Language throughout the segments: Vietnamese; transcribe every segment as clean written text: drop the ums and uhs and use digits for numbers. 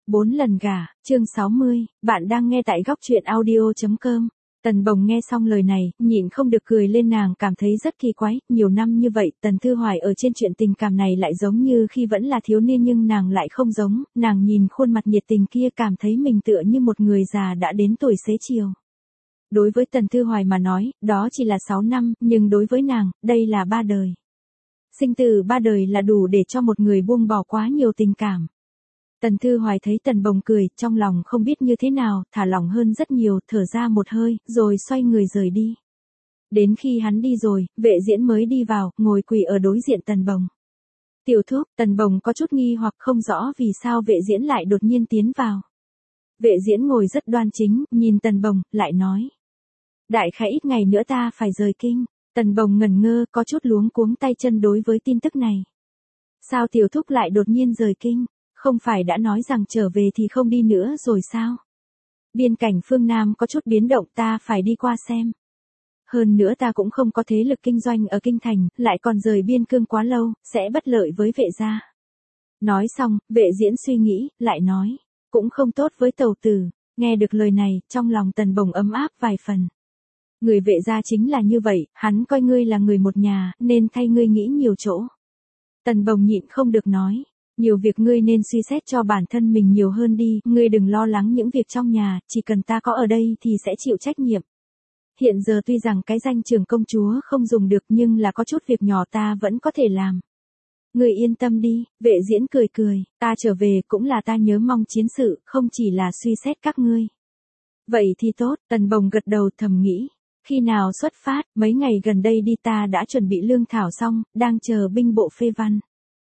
4 lần gả, chương 60, bạn đang nghe tại góc truyện audio.com. Tần Bồng nghe xong lời này, nhịn không được cười lên, nàng cảm thấy rất kỳ quái, nhiều năm như vậy, Tần Thư Hoài ở trên chuyện tình cảm này lại giống như khi vẫn là thiếu niên nhưng nàng lại không giống, nàng nhìn khuôn mặt nhiệt tình kia cảm thấy mình tựa như một người già đã đến tuổi xế chiều. Đối với Tần Thư Hoài mà nói, đó chỉ là 6 năm, nhưng đối với nàng, đây là 3 đời. Sinh tử 3 đời là đủ để cho một người buông bỏ quá nhiều tình cảm. Tần Thư Hoài thấy Tần Bồng cười, trong lòng không biết như thế nào, thả lỏng hơn rất nhiều, thở ra một hơi, rồi xoay người rời đi. Đến khi hắn đi rồi, Vệ Diễn mới đi vào, ngồi quỳ ở đối diện Tần Bồng. Tiểu thúc, Tần Bồng có chút nghi hoặc không rõ vì sao Vệ Diễn lại đột nhiên tiến vào. Vệ Diễn ngồi rất đoan chính, nhìn Tần Bồng, lại nói. Đại khái ít ngày nữa ta phải rời kinh. Tần Bồng ngẩn ngơ, có chút luống cuống tay chân đối với tin tức này. Sao tiểu thúc lại đột nhiên rời kinh? Không phải đã nói rằng trở về thì không đi nữa rồi sao? Biên cảnh phương Nam có chút biến động, ta phải đi qua xem. Hơn nữa ta cũng không có thế lực kinh doanh ở kinh thành, lại còn rời biên cương quá lâu, sẽ bất lợi với Vệ gia. Nói xong, Vệ Diễn suy nghĩ, lại nói, cũng không tốt với tàu tử. Nghe được lời này, trong lòng Tần Bồng ấm áp vài phần. Người Vệ gia chính là như vậy, hắn coi ngươi là người một nhà, nên thay ngươi nghĩ nhiều chỗ. Tần Bồng nhịn không được nói. Nhiều việc ngươi nên suy xét cho bản thân mình nhiều hơn đi, ngươi đừng lo lắng những việc trong nhà, chỉ cần ta có ở đây thì sẽ chịu trách nhiệm. Hiện giờ tuy rằng cái danh trưởng công chúa không dùng được nhưng là có chút việc nhỏ ta vẫn có thể làm. Ngươi yên tâm đi, Vệ Diễn cười cười, ta trở về cũng là ta nhớ mong chiến sự, không chỉ là suy xét các ngươi. Vậy thì tốt, Tần Bồng gật đầu thầm nghĩ. Khi nào xuất phát, mấy ngày gần đây đi ta đã chuẩn bị lương thảo xong, đang chờ binh bộ phê văn.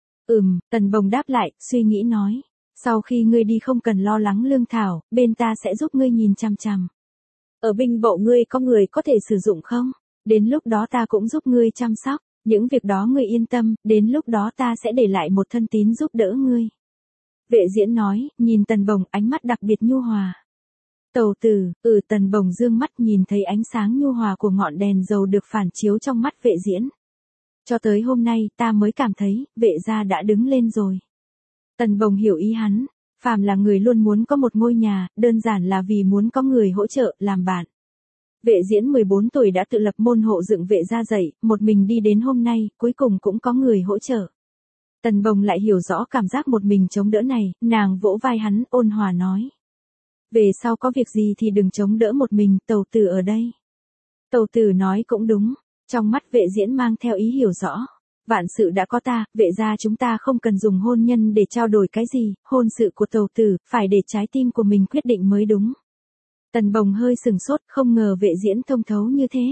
Tần Bồng đáp lại, suy nghĩ nói. Sau khi ngươi đi không cần lo lắng lương thảo, bên ta sẽ giúp ngươi nhìn chằm chằm. Ở binh bộ ngươi có người có thể sử dụng không? Đến lúc đó ta cũng giúp ngươi chăm sóc. Những việc đó ngươi yên tâm, đến lúc đó ta sẽ để lại một thân tín giúp đỡ ngươi. Vệ Diễn nói, nhìn Tần Bồng ánh mắt đặc biệt nhu hòa. Tẩu tử, Tần Bồng dương mắt nhìn thấy ánh sáng nhu hòa của ngọn đèn dầu được phản chiếu trong mắt Vệ Diễn. Cho tới hôm nay ta mới cảm thấy, Vệ gia đã đứng lên rồi. Tần Bồng hiểu ý hắn, phàm là người luôn muốn có một ngôi nhà, đơn giản là vì muốn có người hỗ trợ, làm bạn. Vệ Diễn 14 tuổi đã tự lập môn hộ dựng Vệ gia dậy, một mình đi đến hôm nay, cuối cùng cũng có người hỗ trợ. Tần Bồng lại hiểu rõ cảm giác một mình chống đỡ này, nàng vỗ vai hắn, ôn hòa nói. Về sau có việc gì thì đừng chống đỡ một mình, tẩu tử ở đây. Tẩu tử nói cũng đúng. Trong mắt Vệ Diễn mang theo ý hiểu rõ. Vạn sự đã có ta, Vệ gia chúng ta không cần dùng hôn nhân để trao đổi cái gì, hôn sự của tẩu tử, phải để trái tim của mình quyết định mới đúng. Tần Bồng hơi sừng sốt, không ngờ Vệ Diễn thông thấu như thế.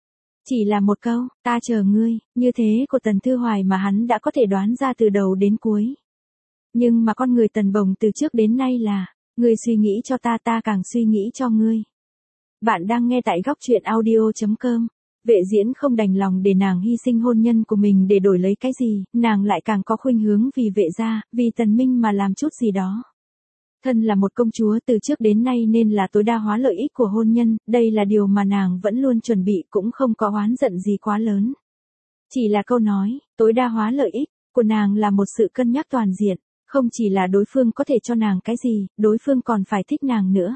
Chỉ là một câu, ta chờ ngươi, như thế của Tần Thư Hoài mà hắn đã có thể đoán ra từ đầu đến cuối. Nhưng mà con người Tần Bồng từ trước đến nay là, ngươi suy nghĩ cho ta, ta càng suy nghĩ cho ngươi. Bạn đang nghe tại góc truyện audio.com. Vệ Diễn không đành lòng để nàng hy sinh hôn nhân của mình để đổi lấy cái gì, nàng lại càng có khuynh hướng vì Vệ gia, vì Tần Minh mà làm chút gì đó. Thân là một công chúa từ trước đến nay nên là tối đa hóa lợi ích của hôn nhân, đây là điều mà nàng vẫn luôn chuẩn bị, cũng không có oán giận gì quá lớn. Chỉ là câu nói, tối đa hóa lợi ích, của nàng là một sự cân nhắc toàn diện, không chỉ là đối phương có thể cho nàng cái gì, đối phương còn phải thích nàng nữa.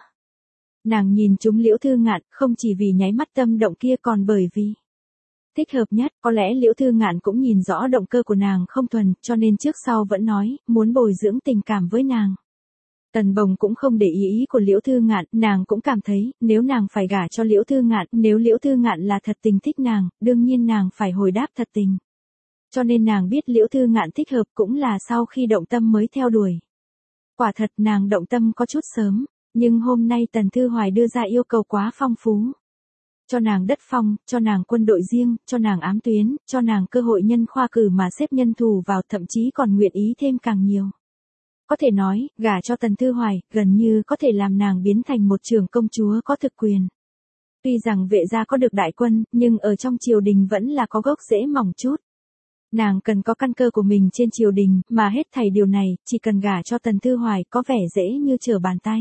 Nàng nhìn chúng Liễu Thư Ngạn, không chỉ vì nháy mắt tâm động kia còn bởi vì thích hợp nhất, có lẽ Liễu Thư Ngạn cũng nhìn rõ động cơ của nàng không thuần, cho nên trước sau vẫn nói, muốn bồi dưỡng tình cảm với nàng. Tần Bồng cũng không để ý của Liễu Thư Ngạn, nàng cũng cảm thấy, nếu nàng phải gả cho Liễu Thư Ngạn, nếu Liễu Thư Ngạn là thật tình thích nàng, đương nhiên nàng phải hồi đáp thật tình. Cho nên nàng biết Liễu Thư Ngạn thích hợp cũng là sau khi động tâm mới theo đuổi. Quả thật nàng động tâm có chút sớm. Nhưng hôm nay Tần Thư Hoài đưa ra yêu cầu quá phong phú. Cho nàng đất phong, cho nàng quân đội riêng, cho nàng ám tuyến, cho nàng cơ hội nhân khoa cử mà xếp nhân thủ vào, thậm chí còn nguyện ý thêm càng nhiều. Có thể nói, gả cho Tần Thư Hoài, gần như có thể làm nàng biến thành một trưởng công chúa có thực quyền. Tuy rằng Vệ gia có được đại quân, nhưng ở trong triều đình vẫn là có gốc rễ mỏng chút. Nàng cần có căn cơ của mình trên triều đình, mà hết thảy điều này, chỉ cần gả cho Tần Thư Hoài có vẻ dễ như trở bàn tay.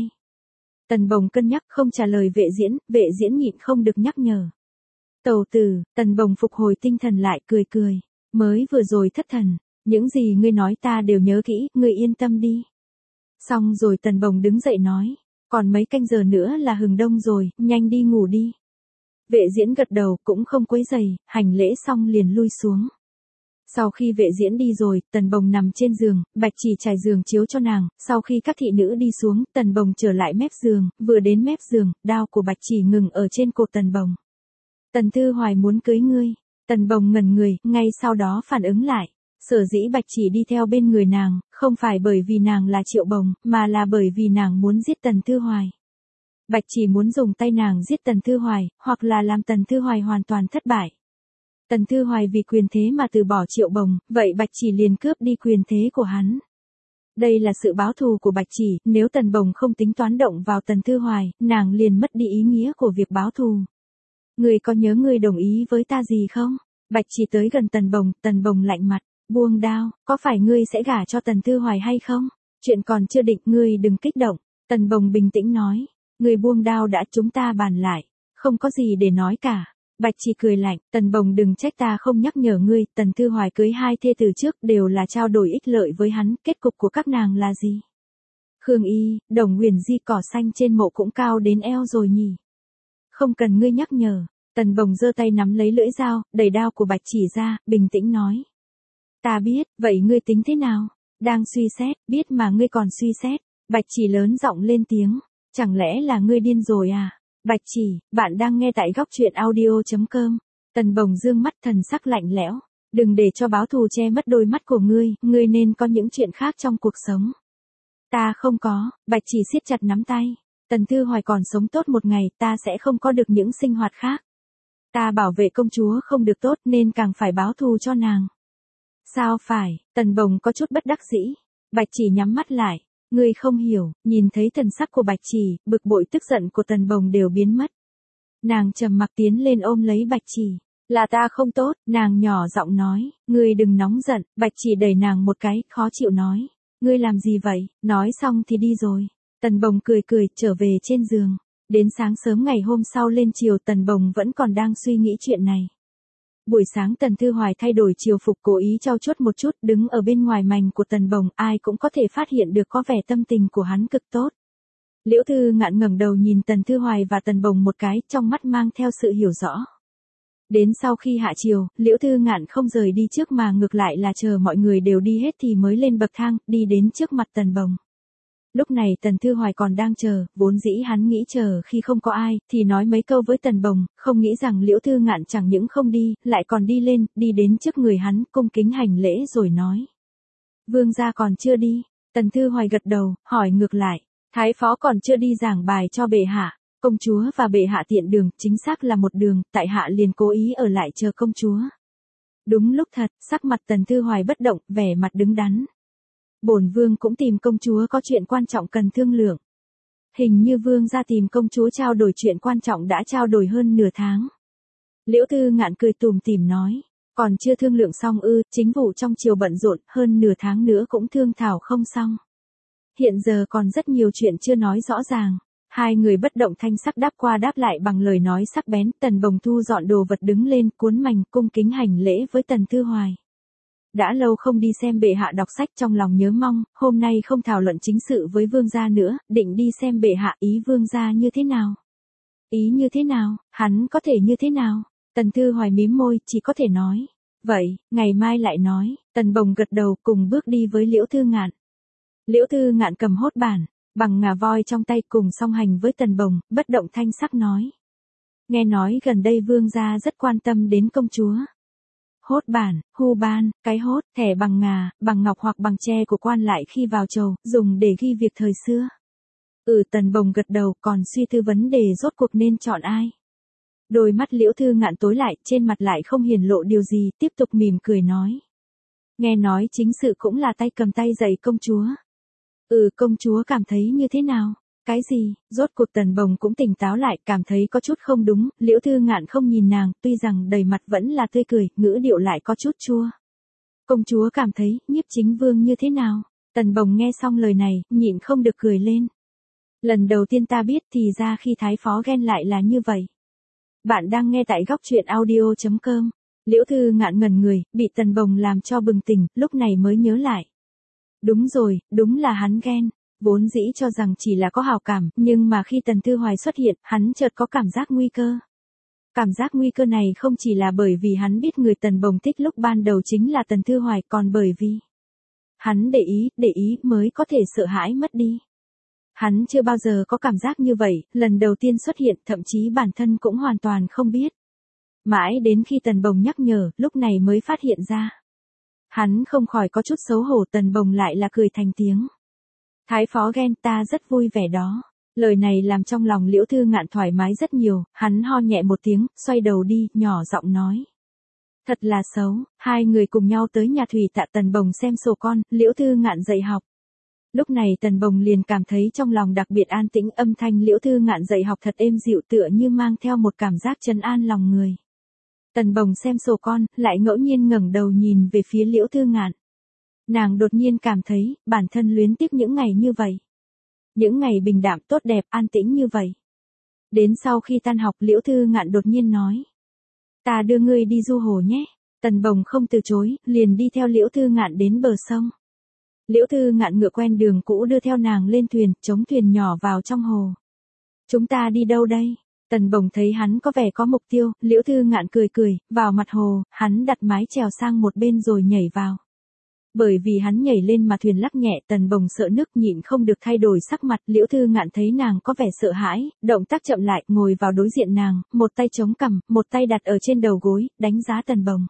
Tần Bồng cân nhắc không trả lời Vệ Diễn nhịn không được nhắc nhở. Tẩu tử, Tần Bồng phục hồi tinh thần lại, cười cười. Mới vừa rồi thất thần, những gì ngươi nói ta đều nhớ kỹ, ngươi yên tâm đi. Xong rồi Tần Bồng đứng dậy nói, còn mấy canh giờ nữa là hừng đông rồi, nhanh đi ngủ đi. Vệ Diễn gật đầu cũng không quấy rầy, hành lễ xong liền lui xuống. Sau khi Vệ Diễn đi rồi, Tần Bồng nằm trên giường, Bạch Chỉ trải giường chiếu cho nàng, sau khi các thị nữ đi xuống, Tần Bồng trở lại mép giường, vừa đến mép giường, đao của Bạch Chỉ ngừng ở trên cổ Tần Bồng. Tần Thư Hoài muốn cưới ngươi. Tần Bồng ngẩn người, ngay sau đó phản ứng lại. Sở dĩ Bạch Chỉ đi theo bên người nàng, không phải bởi vì nàng là Triệu Bồng, mà là bởi vì nàng muốn giết Tần Thư Hoài. Bạch Chỉ muốn dùng tay nàng giết Tần Thư Hoài, hoặc là làm Tần Thư Hoài hoàn toàn thất bại. Tần Thư Hoài vì quyền thế mà từ bỏ Triệu Bồng, vậy Bạch Chỉ liền cướp đi quyền thế của hắn. Đây là sự báo thù của Bạch Chỉ, nếu Tần Bồng không tính toán động vào Tần Thư Hoài, nàng liền mất đi ý nghĩa của việc báo thù. Ngươi có nhớ ngươi đồng ý với ta gì không? Bạch Chỉ tới gần Tần Bồng lạnh mặt, buông đao, có phải ngươi sẽ gả cho Tần Thư Hoài hay không? Chuyện còn chưa định, ngươi đừng kích động. Tần Bồng bình tĩnh nói, ngươi buông đao đã, chúng ta bàn lại, không có gì để nói cả. Bạch Chỉ cười lạnh, Tần Bồng đừng trách ta không nhắc nhở ngươi, Tần Thư Hoài cưới hai thê từ trước đều là trao đổi ích lợi với hắn, kết cục của các nàng là gì? Khương Y, Đồng Huyền Di cỏ xanh trên mộ cũng cao đến eo rồi nhỉ? Không cần ngươi nhắc nhở. Tần Bồng giơ tay nắm lấy lưỡi dao, đẩy đao của Bạch Chỉ ra, bình tĩnh nói. Ta biết, vậy ngươi tính thế nào? Đang suy xét, biết mà ngươi còn suy xét. Bạch Chỉ lớn giọng lên tiếng. Chẳng lẽ là ngươi điên rồi à? Bạch Chỉ, bạn đang nghe tại góc truyện audio.com. Tần Bồng dương mắt thần sắc lạnh lẽo. Đừng để cho báo thù che mất đôi mắt của ngươi nên có những chuyện khác trong cuộc sống. Ta không có. Bạch Chỉ siết chặt nắm tay. Tần Thư Hoài còn sống tốt một ngày, ta sẽ không có được những sinh hoạt khác. Ta bảo vệ công chúa không được tốt nên càng phải báo thù cho nàng. Sao phải? Tần Bồng có chút bất đắc dĩ. Bạch Chỉ nhắm mắt lại. Ngươi không hiểu, nhìn thấy thần sắc của Bạch Chỉ, bực bội tức giận của Tần Bồng đều biến mất. Nàng trầm mặc tiến lên ôm lấy Bạch Chỉ. Là ta không tốt, nàng nhỏ giọng nói, ngươi đừng nóng giận. Bạch Chỉ đẩy nàng một cái, khó chịu nói. Ngươi làm gì vậy? Nói xong thì đi rồi. Tần Bồng cười trở về trên giường. Đến sáng sớm ngày hôm sau lên chiều Tần Bồng vẫn còn đang suy nghĩ chuyện này. Buổi sáng Tần Thư Hoài thay đổi chiều phục cố ý trau chuốt một chút, đứng ở bên ngoài mành của Tần Bồng, ai cũng có thể phát hiện được có vẻ tâm tình của hắn cực tốt. Liễu Thư Ngạn ngẩng đầu nhìn Tần Thư Hoài và Tần Bồng một cái, trong mắt mang theo sự hiểu rõ. Đến sau khi hạ chiều, Liễu Thư Ngạn không rời đi trước mà ngược lại là chờ mọi người đều đi hết thì mới lên bậc thang, đi đến trước mặt Tần Bồng. Lúc này Tần Thư Hoài còn đang chờ, vốn dĩ hắn nghĩ chờ khi không có ai, thì nói mấy câu với Tần Bồng, không nghĩ rằng Liễu Thư Ngạn chẳng những không đi, lại còn đi lên, đi đến trước người hắn, cung kính hành lễ rồi nói. Vương gia còn chưa đi. Tần Thư Hoài gật đầu, hỏi ngược lại, Thái phó còn chưa đi giảng bài cho bệ hạ. Công chúa và bệ hạ tiện đường, chính xác là một đường, tại hạ liền cố ý ở lại chờ công chúa. Đúng lúc thật, sắc mặt Tần Thư Hoài bất động, vẻ mặt đứng đắn. Bổn vương cũng tìm công chúa có chuyện quan trọng cần thương lượng. Hình như vương gia tìm công chúa trao đổi chuyện quan trọng đã trao đổi hơn nửa tháng. Liễu Thư Ngạn cười tủm tỉm nói, còn chưa thương lượng xong ư? Chính vụ trong triều bận rộn, hơn nửa tháng nữa cũng thương thảo không xong. Hiện giờ còn rất nhiều chuyện chưa nói rõ ràng. Hai người bất động thanh sắc đáp qua đáp lại bằng lời nói sắc bén. Tần Bồng thu dọn đồ vật đứng lên, cuốn mành, cung kính hành lễ với Tần Thư Hoài. Đã lâu không đi xem bệ hạ đọc sách, trong lòng nhớ mong, hôm nay không thảo luận chính sự với vương gia nữa, định đi xem bệ hạ. Ý vương gia như thế nào? Ý như thế nào? Hắn có thể như thế nào? Tần Thư Hoài mím môi, chỉ có thể nói. Vậy, ngày mai lại nói. Tần Bồng gật đầu, cùng bước đi với Liễu Thư Ngạn. Liễu Thư Ngạn cầm hốt bản, bằng ngà voi trong tay cùng song hành với Tần Bồng, bất động thanh sắc nói. Nghe nói gần đây vương gia rất quan tâm đến công chúa. Hốt bản, hu ban, cái hốt, thẻ bằng ngà, bằng ngọc hoặc bằng tre của quan lại khi vào chầu, dùng để ghi việc thời xưa. Tần Bồng gật đầu, còn suy tư vấn đề rốt cuộc nên chọn ai. Đôi mắt Liễu Thư Ngạn tối lại, trên mặt lại không hiển lộ điều gì, tiếp tục mỉm cười nói. Nghe nói chính sự cũng là tay cầm tay dạy công chúa. Công chúa cảm thấy như thế nào? Cái gì? Rốt cuộc Tần Bồng cũng tỉnh táo lại, cảm thấy có chút không đúng. Liễu Thư Ngạn không nhìn nàng, tuy rằng đầy mặt vẫn là tươi cười, ngữ điệu lại có chút chua. Công chúa cảm thấy, Nhiếp Chính Vương như thế nào? Tần Bồng nghe xong lời này, nhịn không được cười lên. Lần đầu tiên ta biết thì ra khi Thái phó ghen lại là như vậy. Bạn đang nghe tại góc truyện audio.com. Liễu Thư Ngạn ngẩn người, bị Tần Bồng làm cho bừng tỉnh, lúc này mới nhớ lại. Đúng rồi, đúng là hắn ghen. Vốn dĩ cho rằng chỉ là có hảo cảm, nhưng mà khi Tần Thư Hoài xuất hiện, hắn chợt có cảm giác nguy cơ. Cảm giác nguy cơ này không chỉ là bởi vì hắn biết người Tần Bồng thích lúc ban đầu chính là Tần Thư Hoài, còn bởi vì hắn để ý mới có thể sợ hãi mất đi. Hắn chưa bao giờ có cảm giác như vậy, lần đầu tiên xuất hiện, thậm chí bản thân cũng hoàn toàn không biết. Mãi đến khi Tần Bồng nhắc nhở, lúc này mới phát hiện ra. Hắn không khỏi có chút xấu hổ, Tần Bồng lại là cười thành tiếng. Thái phó ghen, ta rất vui vẻ đó. Lời này làm trong lòng Liễu Thư Ngạn thoải mái rất nhiều, hắn ho nhẹ một tiếng, xoay đầu đi, nhỏ giọng nói. Thật là xấu, hai người cùng nhau tới nhà thủy tạ Tần Bồng xem sổ con, Liễu Thư Ngạn dạy học. Lúc này Tần Bồng liền cảm thấy trong lòng đặc biệt an tĩnh, âm thanh Liễu Thư Ngạn dạy học thật êm dịu, tựa như mang theo một cảm giác trấn an lòng người. Tần Bồng xem sổ con, lại ngẫu nhiên ngẩng đầu nhìn về phía Liễu Thư Ngạn. Nàng đột nhiên cảm thấy, bản thân luyến tiếc những ngày như vậy. Những ngày bình đạm tốt đẹp, an tĩnh như vậy. Đến sau khi tan học, Liễu Thư Ngạn đột nhiên nói. Ta đưa ngươi đi du hồ nhé. Tần Bồng không từ chối, liền đi theo Liễu Thư Ngạn đến bờ sông. Liễu Thư Ngạn ngựa quen đường cũ đưa theo nàng lên thuyền, chống thuyền nhỏ vào trong hồ. Chúng ta đi đâu đây? Tần Bồng thấy hắn có vẻ có mục tiêu, Liễu Thư Ngạn cười cười, vào mặt hồ, hắn đặt mái chèo sang một bên rồi nhảy vào. Bởi vì hắn nhảy lên mà thuyền lắc nhẹ, Tần Bồng sợ nước nhịn không được thay đổi sắc mặt, Liễu Thư Ngạn thấy nàng có vẻ sợ hãi, động tác chậm lại, ngồi vào đối diện nàng, một tay chống cằm, một tay đặt ở trên đầu gối, đánh giá Tần Bồng.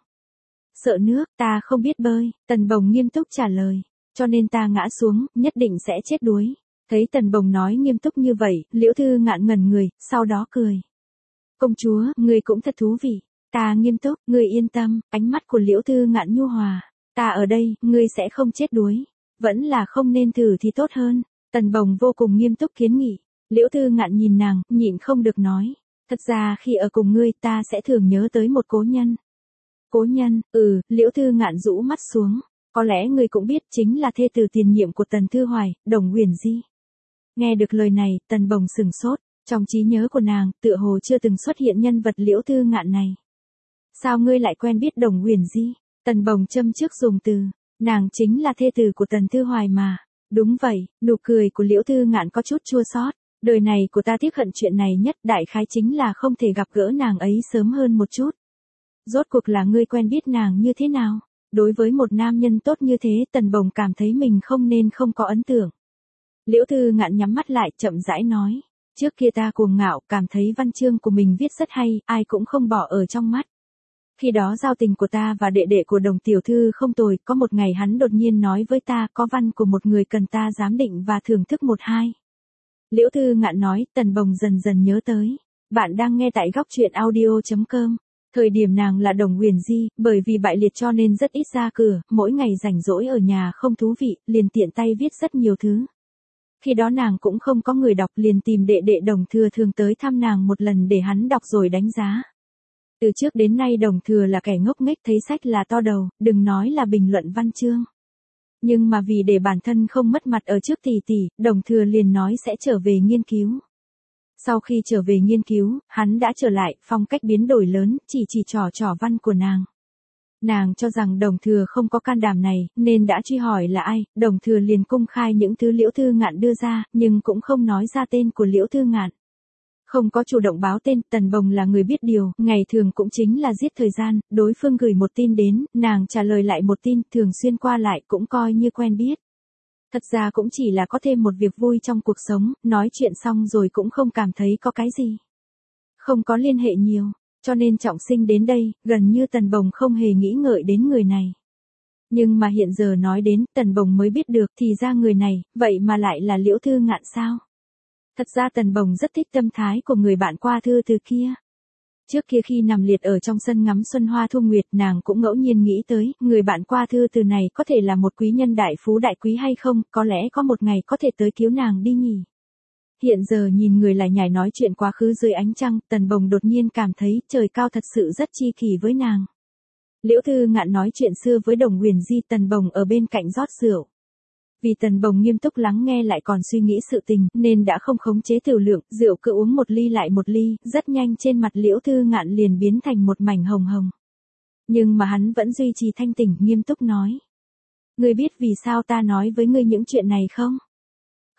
Sợ nước, ta không biết bơi, Tần Bồng nghiêm túc trả lời, cho nên ta ngã xuống, nhất định sẽ chết đuối. Thấy Tần Bồng nói nghiêm túc như vậy, Liễu Thư Ngạn ngẩn người, sau đó cười. Công chúa, ngươi cũng thật thú vị, ta nghiêm túc, ngươi yên tâm, ánh mắt của Liễu Thư Ngạn nhu hòa. Ta ở đây, ngươi sẽ không chết đuối. Vẫn là không nên thử thì tốt hơn. Tần Bồng vô cùng nghiêm túc kiến nghị. Liễu Thư Ngạn nhìn nàng, nhịn không được nói. Thật ra khi ở cùng ngươi ta sẽ thường nhớ tới một cố nhân. Cố nhân, Liễu Thư Ngạn rũ mắt xuống. Có lẽ ngươi cũng biết chính là thê tử tiền nhiệm của Tần Thư Hoài, Đồng Uyển Di. Nghe được lời này, Tần Bồng sừng sốt. Trong trí nhớ của nàng, tựa hồ chưa từng xuất hiện nhân vật Liễu Thư Ngạn này. Sao ngươi lại quen biết Đồng Uyển Di? Tần Bồng châm trước dùng từ, nàng chính là thê tử của Tần Thư Hoài mà. Đúng vậy, nụ cười của Liễu Thư Ngạn có chút chua xót. Đời này của ta tiếc hận chuyện này nhất, đại khái chính là không thể gặp gỡ nàng ấy sớm hơn một chút. Rốt cuộc là ngươi quen biết nàng như thế nào? Đối với một nam nhân tốt như thế, Tần Bồng cảm thấy mình không nên không có ấn tượng. Liễu Thư Ngạn nhắm mắt lại, chậm rãi nói. Trước kia ta cuồng ngạo, cảm thấy văn chương của mình viết rất hay, ai cũng không bỏ ở trong mắt. Khi đó giao tình của ta và đệ đệ của Đồng tiểu thư không tồi, có một ngày hắn đột nhiên nói với ta có văn của một người cần ta giám định và thưởng thức một hai. Liễu Thư Ngạn nói, Tần Bồng dần dần nhớ tới. Bạn đang nghe tại góc truyện audio.com. Thời điểm nàng là Đồng Uyển Di, bởi vì bại liệt cho nên rất ít ra cửa, mỗi ngày rảnh rỗi ở nhà không thú vị, liền tiện tay viết rất nhiều thứ. Khi đó nàng cũng không có người đọc, liền tìm đệ đệ Đồng Thừa thường tới thăm nàng một lần để hắn đọc rồi đánh giá. Từ trước đến nay Đồng Thừa là kẻ ngốc nghếch, thấy sách là to đầu, đừng nói là bình luận văn chương. Nhưng mà vì để bản thân không mất mặt ở trước tỷ tỷ, Đồng Thừa liền nói sẽ trở về nghiên cứu. Sau khi trở về nghiên cứu, hắn đã trở lại, phong cách biến đổi lớn, chỉ trò văn của nàng. Nàng cho rằng Đồng Thừa không có can đảm này, nên đã truy hỏi là ai, Đồng Thừa liền công khai những thứ Liễu Thư Ngạn đưa ra, nhưng cũng không nói ra tên của Liễu Thư Ngạn. Không có chủ động báo tên, Tần Bồng là người biết điều, ngày thường cũng chính là giết thời gian, đối phương gửi một tin đến, nàng trả lời lại một tin, thường xuyên qua lại cũng coi như quen biết. Thật ra cũng chỉ là có thêm một việc vui trong cuộc sống, nói chuyện xong rồi cũng không cảm thấy có cái gì. Không có liên hệ nhiều, cho nên Trọng Sinh đến đây, gần như Tần Bồng không hề nghĩ ngợi đến người này. Nhưng mà hiện giờ nói đến, Tần Bồng mới biết được thì ra người này, vậy mà lại là Liễu Thư Ngạn sao? Thật ra Tần Bồng rất thích tâm thái của người bạn qua thư từ kia. Trước kia khi nằm liệt ở trong sân ngắm xuân hoa thu nguyệt, nàng cũng ngẫu nhiên nghĩ tới, người bạn qua thư từ này có thể là một quý nhân đại phú đại quý hay không, có lẽ có một ngày có thể tới cứu nàng đi nhỉ. Hiện giờ nhìn người lại nhảy nói chuyện quá khứ dưới ánh trăng, Tần Bồng đột nhiên cảm thấy trời cao thật sự rất chi kỷ với nàng. Liễu Thư Ngạn nói chuyện xưa với Đồng Uyển Di, Tần Bồng ở bên cạnh rót rượu. Vì Tần Bồng nghiêm túc lắng nghe lại còn suy nghĩ sự tình, nên đã không khống chế tiểu lượng, rượu cứ uống một ly lại một ly, rất nhanh trên mặt Liễu Thư Ngạn liền biến thành một mảnh hồng hồng. Nhưng mà hắn vẫn duy trì thanh tỉnh, nghiêm túc nói. Ngươi biết vì sao ta nói với ngươi những chuyện này không?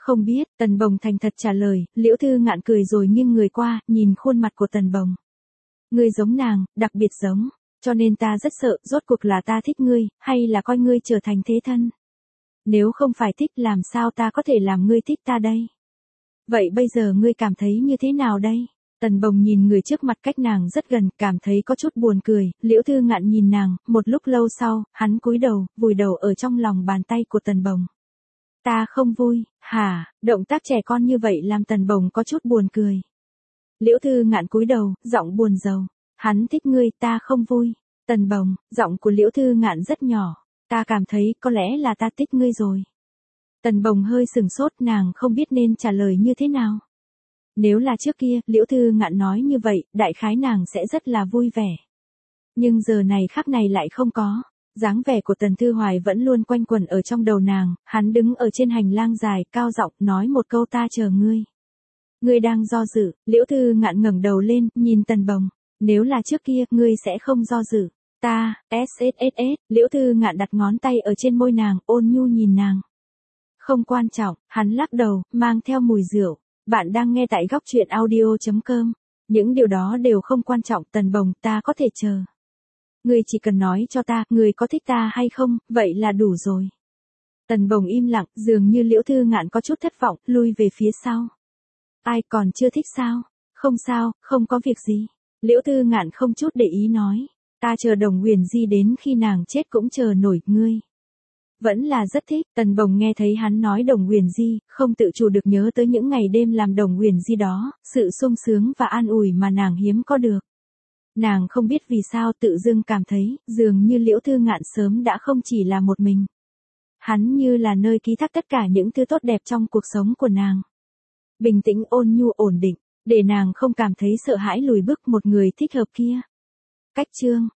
Không biết, Tần Bồng thành thật trả lời, Liễu Thư Ngạn cười rồi nghiêng người qua, nhìn khuôn mặt của Tần Bồng. Ngươi giống nàng, đặc biệt giống, cho nên ta rất sợ, rốt cuộc là ta thích ngươi, hay là coi ngươi trở thành thế thân. Nếu không phải thích làm sao ta có thể làm ngươi thích ta đây? Vậy bây giờ ngươi cảm thấy như thế nào đây? Tần Bồng nhìn người trước mặt cách nàng rất gần, cảm thấy có chút buồn cười, Liễu Thư Ngạn nhìn nàng, một lúc lâu sau, hắn cúi đầu, vùi đầu ở trong lòng bàn tay của Tần Bồng. Ta không vui, hả, động tác trẻ con như vậy làm Tần Bồng có chút buồn cười. Liễu Thư Ngạn cúi đầu, giọng buồn rầu, hắn thích ngươi, ta không vui. Tần Bồng, giọng của Liễu Thư Ngạn rất nhỏ, ta cảm thấy có lẽ là ta thích ngươi rồi. Tần Bồng hơi sừng sốt, nàng không biết nên trả lời như thế nào. Nếu là trước kia, Liễu Thư Ngạn nói như vậy, đại khái nàng sẽ rất là vui vẻ. Nhưng giờ này khắc này lại không có. Dáng vẻ của Tần Thư Hoài vẫn luôn quanh quẩn ở trong đầu nàng, hắn đứng ở trên hành lang dài, cao giọng nói một câu ta chờ ngươi. Ngươi đang do dự, Liễu Thư Ngạn ngẩng đầu lên, nhìn Tần Bồng. Nếu là trước kia, ngươi sẽ không do dự. Ta, SSSS, Liễu Thư Ngạn đặt ngón tay ở trên môi nàng, ôn nhu nhìn nàng. Không quan trọng, hắn lắc đầu, mang theo mùi rượu. Bạn đang nghe tại góc truyện audio.com. Những điều đó đều không quan trọng, Tần Bồng, ta có thể chờ. Ngươi chỉ cần nói cho ta, ngươi có thích ta hay không, vậy là đủ rồi. Tần Bồng im lặng, dường như Liễu Thư Ngạn có chút thất vọng, lui về phía sau. Ai còn chưa thích sao? Không sao, không có việc gì. Liễu Thư Ngạn không chút để ý nói. Ta chờ Đồng Huyền Di đến khi nàng chết cũng chờ nổi ngươi. Vẫn là rất thích, Tần Bồng nghe thấy hắn nói Đồng Huyền Di, không tự chủ được nhớ tới những ngày đêm làm Đồng Huyền Di đó, sự sung sướng và an ủi mà nàng hiếm có được. Nàng không biết vì sao tự dưng cảm thấy, dường như Liễu Thư Ngạn sớm đã không chỉ là một mình. Hắn như là nơi ký thác tất cả những thứ tốt đẹp trong cuộc sống của nàng. Bình tĩnh, ôn nhu, ổn định, để nàng không cảm thấy sợ hãi lùi bước một người thích hợp kia. Cách chương